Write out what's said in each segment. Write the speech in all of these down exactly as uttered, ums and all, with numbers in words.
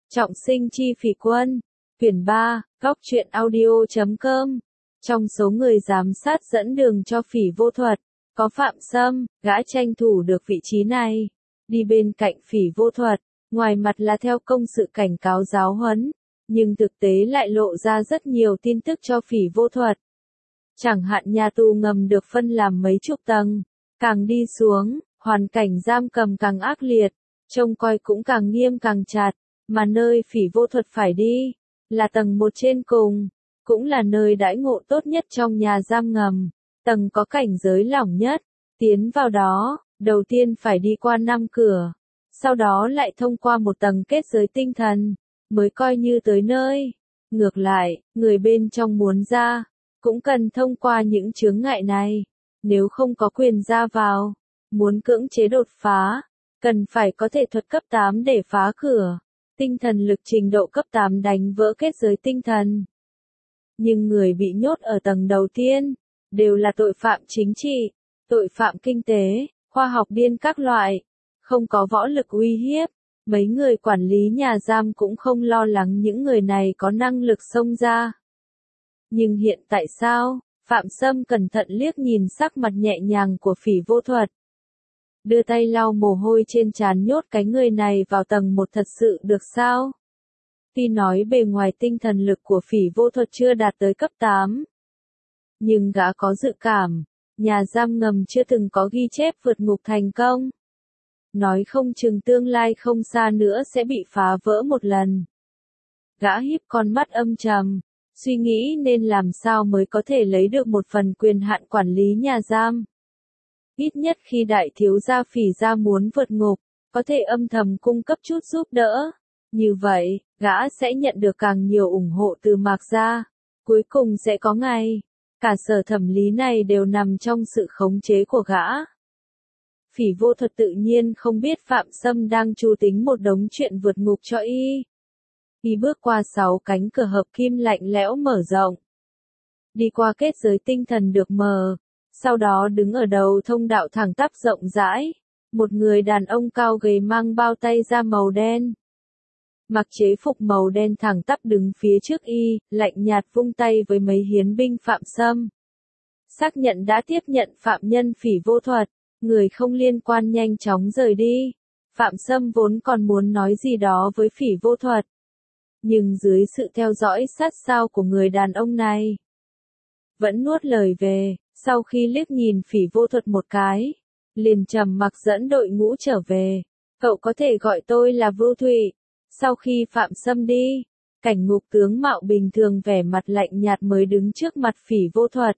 Trọng sinh chi phỉ quân. Quyển ba, góc truyện audio chấm com. Trong số người giám sát dẫn đường cho Phỉ Vô Thuật, có Phạm Sâm, gã tranh thủ được vị trí này. Đi bên cạnh Phỉ Vô Thuật, ngoài mặt là theo công sự cảnh cáo giáo huấn, nhưng thực tế lại lộ ra rất nhiều tin tức cho Phỉ Vô Thuật. Chẳng hạn nhà tù ngầm được phân làm mấy chục tầng, càng đi xuống, hoàn cảnh giam cầm càng ác liệt, trông coi cũng càng nghiêm càng chặt, mà nơi Phỉ Vô Thuật phải đi, là tầng một trên cùng, cũng là nơi đãi ngộ tốt nhất trong nhà giam ngầm, tầng có cảnh giới lỏng nhất, tiến vào đó, đầu tiên phải đi qua năm cửa, sau đó lại thông qua một tầng kết giới tinh thần, mới coi như tới nơi. Ngược lại, người bên trong muốn ra, cũng cần thông qua những chướng ngại này, nếu không có quyền ra vào, muốn cưỡng chế đột phá, cần phải có thể thuật cấp tám để phá cửa, tinh thần lực trình độ cấp tám đánh vỡ kết giới tinh thần. Nhưng người bị nhốt ở tầng đầu tiên, đều là tội phạm chính trị, tội phạm kinh tế, khoa học biên các loại, không có võ lực uy hiếp, mấy người quản lý nhà giam cũng không lo lắng những người này có năng lực xông ra. Nhưng hiện tại sao? Phạm Sâm cẩn thận liếc nhìn sắc mặt nhẹ nhàng của Phỉ Vô Thuật. Đưa tay lau mồ hôi trên trán, nhốt cái người này vào tầng một thật sự được sao? Tuy nói bề ngoài tinh thần lực của Phỉ Vô Thuật chưa đạt tới cấp tám, nhưng gã có dự cảm, nhà giam ngầm chưa từng có ghi chép vượt ngục thành công. Nói không chừng tương lai không xa nữa sẽ bị phá vỡ một lần. Gã híp con mắt âm trầm, suy nghĩ nên làm sao mới có thể lấy được một phần quyền hạn quản lý nhà giam. Ít nhất khi đại thiếu gia Phỉ gia muốn vượt ngục, có thể âm thầm cung cấp chút giúp đỡ. Như vậy, gã sẽ nhận được càng nhiều ủng hộ từ Mạc gia. Cuối cùng sẽ có ngày, cả sở thẩm lý này đều nằm trong sự khống chế của gã. Phỉ Vô Thuật tự nhiên không biết Phạm Sâm đang chu tính một đống chuyện vượt ngục cho y. Y bước qua sáu cánh cửa hợp kim lạnh lẽo mở rộng. Đi qua kết giới tinh thần được mở. Sau đó đứng ở đầu thông đạo thẳng tắp rộng rãi. Một người đàn ông cao gầy mang bao tay da màu đen. Mặc chế phục màu đen thẳng tắp đứng phía trước y, lạnh nhạt vung tay với mấy hiến binh Phạm Sâm. Xác nhận đã tiếp nhận phạm nhân Phỉ Vô Thuật, người không liên quan nhanh chóng rời đi. Phạm Sâm vốn còn muốn nói gì đó với Phỉ Vô Thuật. Nhưng dưới sự theo dõi sát sao của người đàn ông này, vẫn nuốt lời về, sau khi liếc nhìn Phỉ Vô Thuật một cái, liền trầm mặc dẫn đội ngũ trở về. Cậu có thể gọi tôi là Vưu Thụy. Sau khi Phạm Sâm đi, cảnh ngục tướng mạo bình thường vẻ mặt lạnh nhạt mới đứng trước mặt Phỉ Vô Thuật.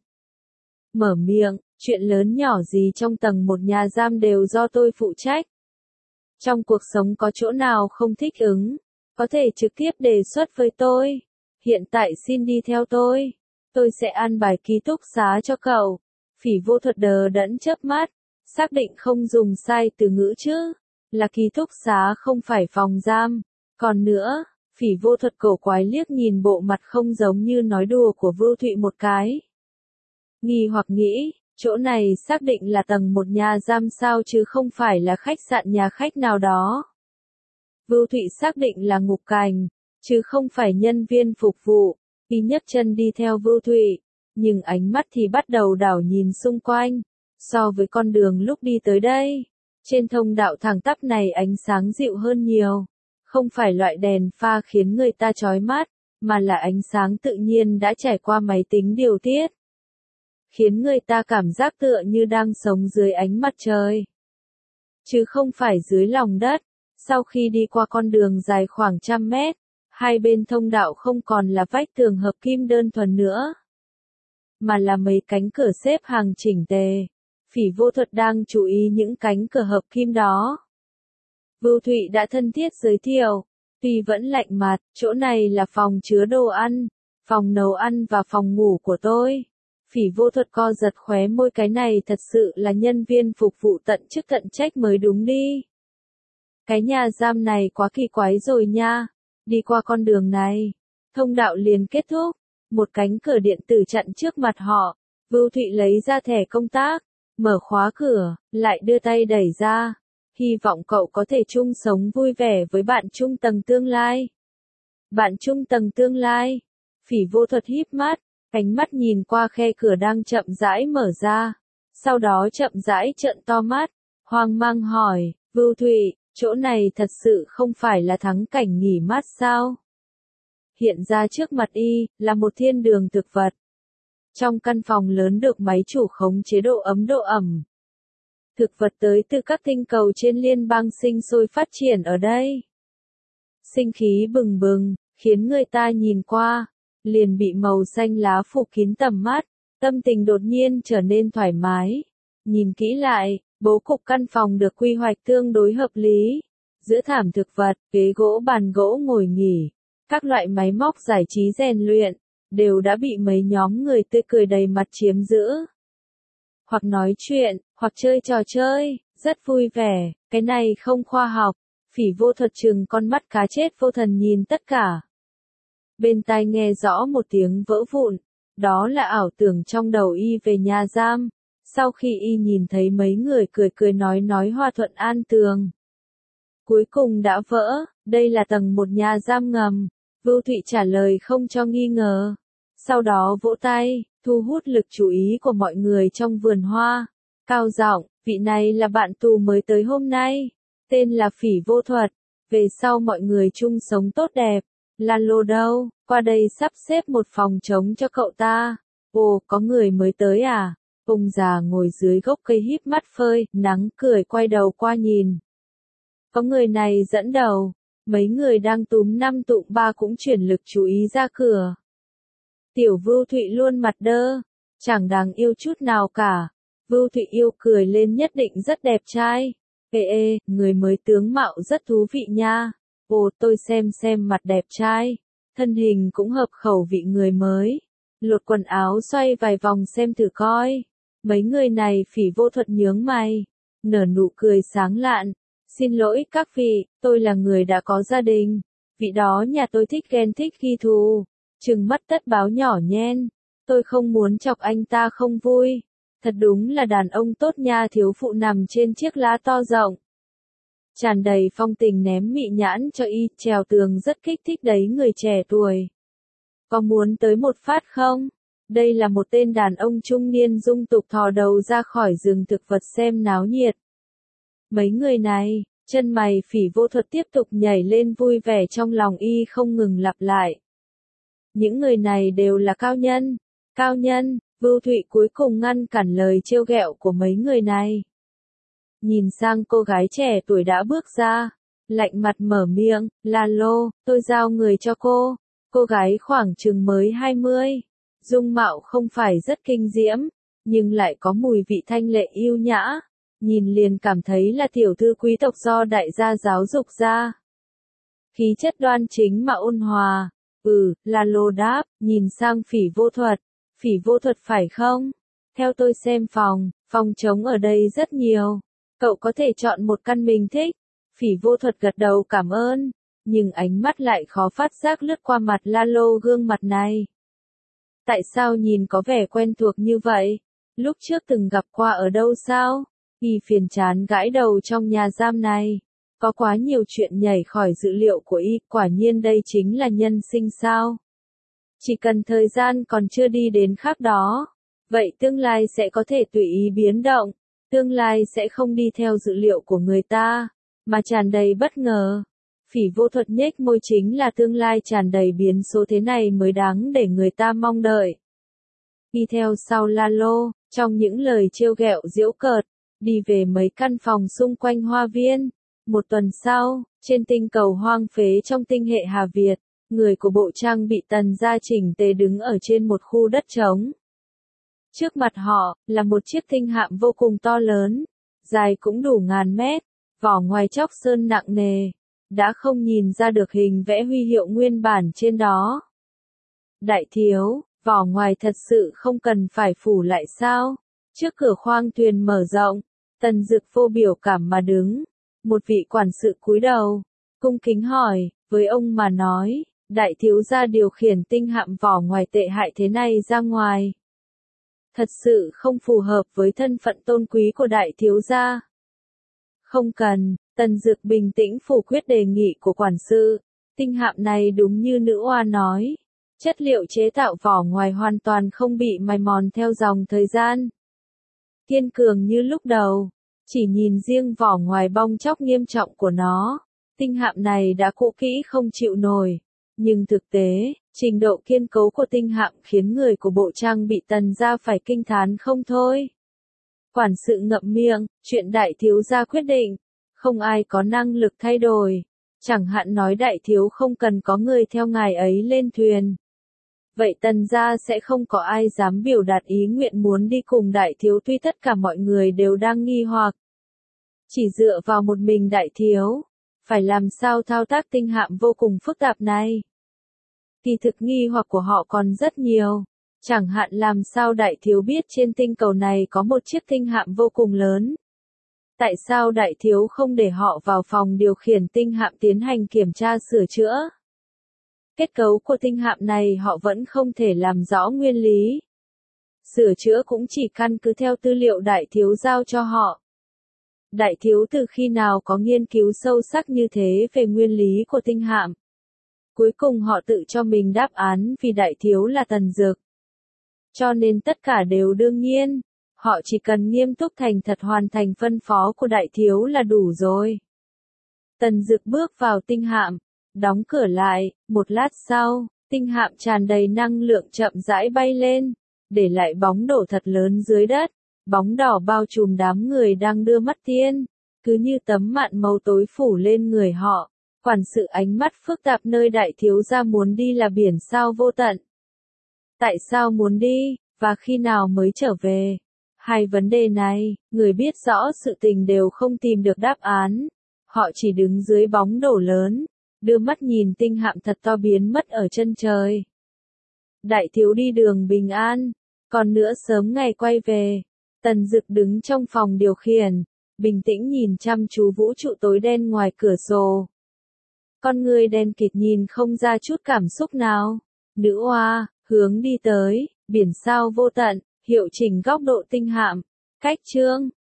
Mở miệng, chuyện lớn nhỏ gì trong tầng một nhà giam đều do tôi phụ trách. Trong cuộc sống có chỗ nào không thích ứng, có thể trực tiếp đề xuất với tôi. Hiện tại xin đi theo tôi. Tôi sẽ an bài ký túc xá cho cậu. Phỉ Vô Thuật đờ đẫn chớp mắt, xác định không dùng sai từ ngữ chứ. Là ký túc xá không phải phòng giam. Còn nữa, Phỉ Vô Thuật cổ quái liếc nhìn bộ mặt không giống như nói đùa của Vưu Thụy một cái. Nghi hoặc nghĩ, chỗ này xác định là tầng một nhà giam sao chứ không phải là khách sạn nhà khách nào đó. Vưu Thụy xác định là ngục cảnh, chứ không phải nhân viên phục vụ. Y nhấc chân đi theo Vưu Thụy, nhưng ánh mắt thì bắt đầu đảo nhìn xung quanh. So với con đường lúc đi tới đây, trên thông đạo thẳng tắp này ánh sáng dịu hơn nhiều. Không phải loại đèn pha khiến người ta chói mắt, mà là ánh sáng tự nhiên đã trải qua máy tính điều tiết. Khiến người ta cảm giác tựa như đang sống dưới ánh mặt trời, chứ không phải dưới lòng đất. Sau khi đi qua con đường dài khoảng trăm mét, hai bên thông đạo không còn là vách tường hợp kim đơn thuần nữa, mà là mấy cánh cửa xếp hàng chỉnh tề. Phỉ Vô Thuật đang chú ý những cánh cửa hợp kim đó. Vưu Thụy đã thân thiết giới thiệu, tuy vẫn lạnh mặt, chỗ này là phòng chứa đồ ăn, phòng nấu ăn và phòng ngủ của tôi. Phỉ Vô Thuật co giật khóe môi, cái này thật sự là nhân viên phục vụ tận chức tận trách mới đúng đi. Cái nhà giam này quá kỳ quái rồi nha. Đi qua con đường này, thông đạo liền kết thúc, một cánh cửa điện tử chặn trước mặt họ. Vưu Thụy lấy ra thẻ công tác, mở khóa cửa, lại đưa tay đẩy ra. Hy vọng cậu có thể chung sống vui vẻ với bạn chung tầng tương lai. Bạn trung tầng tương lai. Phỉ vô thuật híp mắt, ánh mắt nhìn qua khe cửa đang chậm rãi mở ra. Sau đó chậm rãi trợn to mắt, hoang mang hỏi, Vưu Thụy, chỗ này thật sự không phải là thắng cảnh nghỉ mát sao? Hiện ra trước mặt y, là một thiên đường thực vật. Trong căn phòng lớn được máy chủ khống chế độ ấm độ ẩm. Thực vật tới từ các tinh cầu trên liên bang sinh sôi phát triển ở đây. Sinh khí bừng bừng, khiến người ta nhìn qua, liền bị màu xanh lá phủ kín tầm mắt, tâm tình đột nhiên trở nên thoải mái. Nhìn kỹ lại, bố cục căn phòng được quy hoạch tương đối hợp lý. Giữa thảm thực vật, ghế gỗ bàn gỗ ngồi nghỉ, các loại máy móc giải trí rèn luyện, đều đã bị mấy nhóm người tươi cười đầy mặt chiếm giữ. Hoặc nói chuyện, hoặc chơi trò chơi, rất vui vẻ, cái này không khoa học. Phỉ vô thuật trừng con mắt cá chết vô thần nhìn tất cả. Bên tai nghe rõ một tiếng vỡ vụn, đó là ảo tưởng trong đầu y về nhà giam. Sau khi y nhìn thấy mấy người cười cười nói nói hòa thuận an tường. Cuối cùng đã vỡ, đây là tầng một nhà giam ngầm. Vưu Thụy trả lời không cho nghi ngờ. Sau đó vỗ tay, thu hút lực chú ý của mọi người trong vườn hoa. Cao giọng, vị này là bạn tù mới tới hôm nay. Tên là Phỉ vô thuật. Về sau mọi người chung sống tốt đẹp. Lan Lô đâu, qua đây sắp xếp một phòng trống cho cậu ta. Ồ, có người mới tới à? Ông già ngồi dưới gốc cây híp mắt phơi, nắng cười quay đầu qua nhìn. Có người này dẫn đầu, mấy người đang túm năm tụm ba cũng chuyển lực chú ý ra cửa. Tiểu Vưu Thụy luôn mặt đơ, chẳng đáng yêu chút nào cả. Vưu Thụy yêu cười lên nhất định rất đẹp trai. Ê ê, người mới tướng mạo rất thú vị nha. Ồ, tôi xem xem mặt đẹp trai. Thân hình cũng hợp khẩu vị người mới. Lột quần áo xoay vài vòng xem thử coi. Mấy người này Phỉ vô thuật nhướng mày. Nở nụ cười sáng lạn. Xin lỗi các vị, tôi là người đã có gia đình. Vị đó nhà tôi thích ghen thích ghi thù. Trừng mắt tất báo nhỏ nhen. Tôi không muốn chọc anh ta không vui. Thật đúng là đàn ông tốt nha, thiếu phụ nằm trên chiếc lá to rộng. Tràn đầy phong tình ném mị nhãn cho y, trèo tường rất kích thích đấy người trẻ tuổi. Có muốn tới một phát không? Đây là một tên đàn ông trung niên dung tục thò đầu ra khỏi rừng thực vật xem náo nhiệt. Mấy người này, chân mày Phỉ vô thuật tiếp tục nhảy lên vui vẻ trong lòng y không ngừng lặp lại. Những người này đều là cao nhân, cao nhân. Vưu Thụy cuối cùng ngăn cản lời trêu ghẹo của mấy người này. Nhìn sang cô gái trẻ tuổi đã bước ra, lạnh mặt mở miệng, Lan Lô, tôi giao người cho cô. Cô gái khoảng chừng mới hai mươi, dung mạo không phải rất kinh diễm, nhưng lại có mùi vị thanh lệ yêu nhã, nhìn liền cảm thấy là tiểu thư quý tộc do đại gia giáo dục ra. Khí chất đoan chính mà ôn hòa. Ừ, Lan Lô đáp, nhìn sang Phỉ vô thuật. Phỉ vô thuật phải không? Theo tôi xem phòng, phòng trống ở đây rất nhiều. Cậu có thể chọn một căn mình thích. Phỉ vô thuật gật đầu cảm ơn. Nhưng ánh mắt lại khó phát giác lướt qua mặt La Lô gương mặt này. Tại sao nhìn có vẻ quen thuộc như vậy? Lúc trước từng gặp qua ở đâu sao? Y phiền chán gãi đầu trong nhà giam này. Có quá nhiều chuyện nhảy khỏi dữ liệu của y, quả nhiên đây chính là nhân sinh sao? Chỉ cần thời gian còn chưa đi đến khác đó, vậy tương lai sẽ có thể tùy ý biến động, tương lai sẽ không đi theo dữ liệu của người ta, mà tràn đầy bất ngờ. Phỉ vô thuật nhếch môi, chính là tương lai tràn đầy biến số thế này mới đáng để người ta mong đợi. Đi theo sau La Lô, trong những lời trêu ghẹo giễu cợt, đi về mấy căn phòng xung quanh hoa viên. Một tuần sau, trên tinh cầu hoang phế trong tinh hệ Hà Việt, người của bộ trang bị tần gia chỉnh tề đứng ở trên một khu đất trống. Trước mặt họ, là một chiếc tinh hạm vô cùng to lớn, dài cũng đủ ngàn mét, vỏ ngoài chóc sơn nặng nề, đã không nhìn ra được hình vẽ huy hiệu nguyên bản trên đó. Đại thiếu, vỏ ngoài thật sự không cần phải phủ lại sao? Trước cửa khoang thuyền mở rộng, Tần Dực vô biểu cảm mà đứng. Một vị quản sự cúi đầu, cung kính hỏi, với ông mà nói, đại thiếu gia điều khiển tinh hạm vỏ ngoài tệ hại thế này ra ngoài. Thật sự không phù hợp với thân phận tôn quý của đại thiếu gia. Không cần, Tần Dực bình tĩnh phủ quyết đề nghị của quản sự. Tinh hạm này đúng như nữ oa nói. Chất liệu chế tạo vỏ ngoài hoàn toàn không bị mài mòn theo dòng thời gian. Kiên cường như lúc đầu. Chỉ nhìn riêng vỏ ngoài bong tróc nghiêm trọng của nó, tinh hạm này đã cũ kỹ không chịu nổi. Nhưng thực tế, trình độ kiên cố của tinh hạm khiến người của bộ trang bị Tần gia phải kinh thán không thôi. Quản sự ngậm miệng, chuyện đại thiếu gia quyết định, không ai có năng lực thay đổi. Chẳng hạn nói đại thiếu không cần có người theo ngài ấy lên thuyền. Vậy Tần gia sẽ không có ai dám biểu đạt ý nguyện muốn đi cùng đại thiếu, tuy tất cả mọi người đều đang nghi hoặc. Chỉ dựa vào một mình đại thiếu, phải làm sao thao tác tinh hạm vô cùng phức tạp này. Kỳ thực nghi hoặc của họ còn rất nhiều. Chẳng hạn làm sao đại thiếu biết trên tinh cầu này có một chiếc tinh hạm vô cùng lớn. Tại sao đại thiếu không để họ vào phòng điều khiển tinh hạm tiến hành kiểm tra sửa chữa? Kết cấu của tinh hạm này họ vẫn không thể làm rõ nguyên lý. Sửa chữa cũng chỉ căn cứ theo tư liệu đại thiếu giao cho họ. Đại thiếu từ khi nào có nghiên cứu sâu sắc như thế về nguyên lý của tinh hạm? Cuối cùng họ tự cho mình đáp án vì đại thiếu là Tần Dực. Cho nên tất cả đều đương nhiên, họ chỉ cần nghiêm túc thành thật hoàn thành phân phó của đại thiếu là đủ rồi. Tần Dực bước vào tinh hạm, đóng cửa lại, một lát sau, tinh hạm tràn đầy năng lượng chậm rãi bay lên, để lại bóng đổ thật lớn dưới đất, bóng đỏ bao trùm đám người đang đưa mắt tiên, cứ như tấm màn màu tối phủ lên người họ. Quản sự ánh mắt phức tạp, nơi đại thiếu gia muốn đi là biển sao vô tận. Tại sao muốn đi, và khi nào mới trở về? Hai vấn đề này, người biết rõ sự tình đều không tìm được đáp án. Họ chỉ đứng dưới bóng đổ lớn, đưa mắt nhìn tinh hạm thật to biến mất ở chân trời. Đại thiếu đi đường bình an, còn nữa sớm ngày quay về. Tần Dực đứng trong phòng điều khiển, bình tĩnh nhìn chăm chú vũ trụ tối đen ngoài cửa sổ. Con người đen kịt nhìn không ra chút cảm xúc nào. Nữ oa, hướng đi tới, biển sao vô tận, hiệu chỉnh góc độ tinh hạm. Cách chương